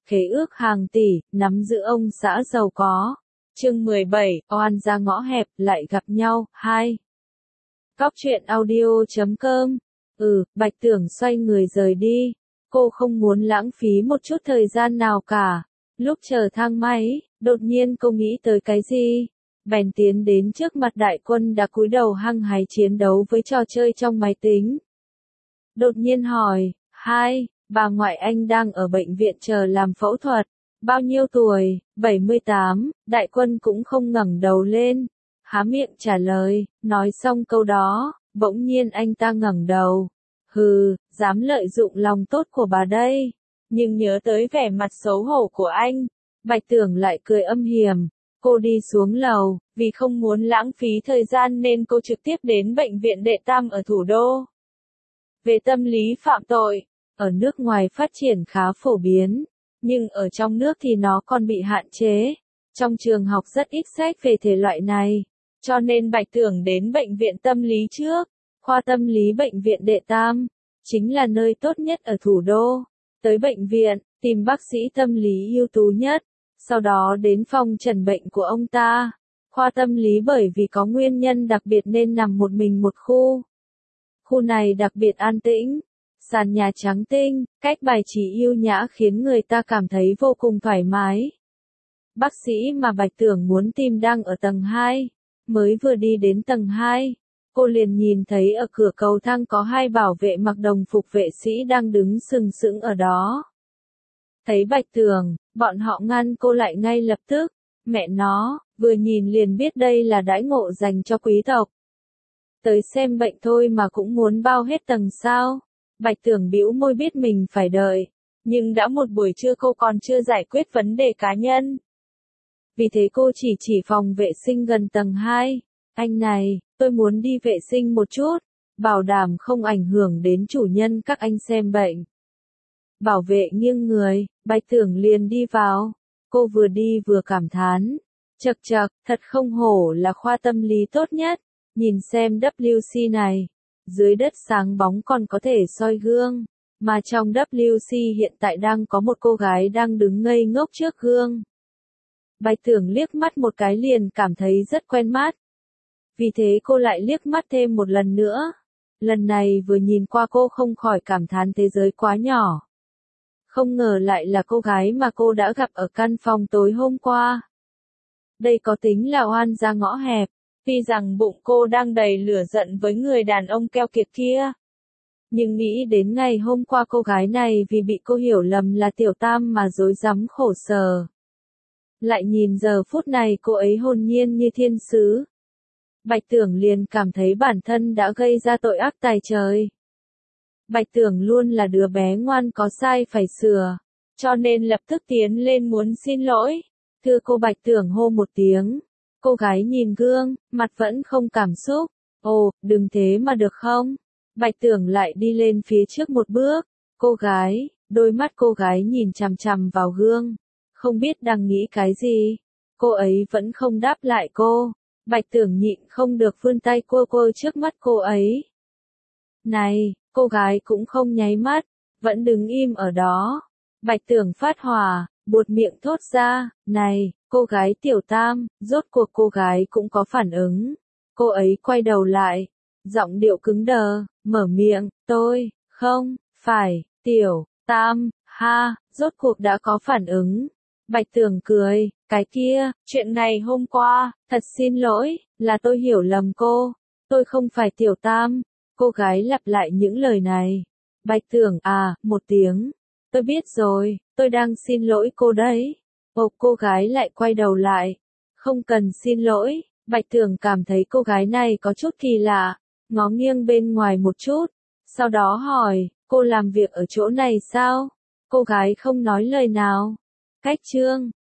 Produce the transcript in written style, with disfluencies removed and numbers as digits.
khế ước hàng tỷ, nắm giữ ông xã giàu có. Chương 17, oan ra ngõ hẹp, lại gặp nhau, 2. Cóc truyện audio.com. Bạch Tưởng xoay người rời đi. Cô không muốn lãng phí một chút thời gian nào cả. Lúc chờ thang máy, đột nhiên cô nghĩ tới cái gì? Bèn tiến đến trước mặt đại quân đã cúi đầu hăng hái chiến đấu với trò chơi trong máy tính. Đột nhiên hỏi, bà ngoại anh đang ở bệnh viện chờ làm phẫu thuật. Bao nhiêu tuổi? 78, đại quân cũng không ngẩng đầu lên. Há miệng trả lời, nói xong câu đó, bỗng nhiên anh ta ngẩng đầu. Hừ, dám lợi dụng lòng tốt của bà đây. Nhưng nhớ tới vẻ mặt xấu hổ của anh, Bạch Tưởng lại cười âm hiểm. Cô đi xuống lầu, vì không muốn lãng phí thời gian nên cô trực tiếp đến bệnh viện Đệ Tam ở thủ đô. Về tâm lý phạm tội, ở nước ngoài phát triển khá phổ biến, nhưng ở trong nước thì nó còn bị hạn chế. Trong trường học rất ít sách về thể loại này, cho nên Bạch Tưởng đến bệnh viện tâm lý trước. Khoa tâm lý bệnh viện Đệ Tam chính là nơi tốt nhất ở thủ đô. Tới bệnh viện, tìm bác sĩ tâm lý ưu tú nhất, sau đó đến phòng trần bệnh của ông ta. Khoa tâm lý bởi vì có nguyên nhân đặc biệt nên nằm một mình một khu. Khu này đặc biệt an tĩnh, sàn nhà trắng tinh, cách bài trí yêu nhã khiến người ta cảm thấy vô cùng thoải mái. Bác sĩ mà Bạch Tưởng muốn tìm đang ở tầng 2, mới vừa đi đến tầng 2. Cô liền nhìn thấy ở cửa cầu thang có 2 bảo vệ mặc đồng phục vệ sĩ đang đứng sừng sững ở đó. Thấy Bạch Tưởng, bọn họ ngăn cô lại ngay lập tức. Mẹ nó, vừa nhìn liền biết đây là đãi ngộ dành cho quý tộc. Tới xem bệnh thôi mà cũng muốn bao hết tầng sao? Bạch Tưởng bĩu môi biết mình phải đợi. Nhưng đã một buổi trưa cô còn chưa giải quyết vấn đề cá nhân. Vì thế cô chỉ phòng vệ sinh gần tầng 2. Anh này, tôi muốn đi vệ sinh một chút, bảo đảm không ảnh hưởng đến chủ nhân các anh xem bệnh. Bảo vệ nghiêng người, Bạch Tưởng liền đi vào. Cô vừa đi vừa cảm thán. Chậc chậc, thật không hổ là khoa tâm lý tốt nhất. Nhìn xem WC này. Dưới đất sáng bóng còn có thể soi gương. Mà trong WC hiện tại đang có một cô gái đang đứng ngây ngốc trước gương. Bạch Tưởng liếc mắt một cái liền cảm thấy rất quen mắt. Vì thế cô lại liếc mắt thêm một lần nữa. Lần này vừa nhìn qua cô không khỏi cảm thán thế giới quá nhỏ. Không ngờ lại là cô gái mà cô đã gặp ở căn phòng tối hôm qua. Đây có tính là oan ra ngõ hẹp, tuy rằng bụng cô đang đầy lửa giận với người đàn ông keo kiệt kia. Nhưng nghĩ đến ngày hôm qua cô gái này vì bị cô hiểu lầm là Tiểu Tam mà rối rắm khổ sở. Lại nhìn giờ phút này cô ấy hồn nhiên như thiên sứ. Bạch Tưởng liền cảm thấy bản thân đã gây ra tội ác tày trời. Bạch Tưởng luôn là đứa bé ngoan có sai phải sửa, cho nên lập tức tiến lên muốn xin lỗi. Thưa cô. Bạch Tưởng hô một tiếng. Cô gái nhìn gương, mặt vẫn không cảm xúc. Ồ, đừng thế mà được không? Bạch Tưởng lại đi lên phía trước một bước. Cô gái, đôi mắt cô gái nhìn chằm chằm vào gương, không biết đang nghĩ cái gì. Cô ấy vẫn không đáp lại cô. Bạch Tưởng nhịn không được vươn tay cô trước mắt cô ấy. Này, cô gái cũng không nháy mắt, vẫn đứng im ở đó. Bạch Tưởng phát hỏa, buột miệng thốt ra, này, cô gái Tiểu Tam, rốt cuộc cô gái cũng có phản ứng. Cô ấy quay đầu lại, giọng điệu cứng đờ, mở miệng, tôi, không, phải, Tiểu Tam, rốt cuộc đã có phản ứng. Bạch Tưởng cười, cái kia, chuyện này hôm qua, thật xin lỗi, là tôi hiểu lầm cô, tôi không phải Tiểu Tam. Cô gái lặp lại những lời này. Bạch Tưởng một tiếng, tôi biết rồi, tôi đang xin lỗi cô đấy. Cô gái lại quay đầu lại, không cần xin lỗi. Bạch Tưởng cảm thấy cô gái này có chút kỳ lạ, ngó nghiêng bên ngoài một chút, sau đó hỏi, cô làm việc ở chỗ này sao? Cô gái không nói lời nào. Cách chương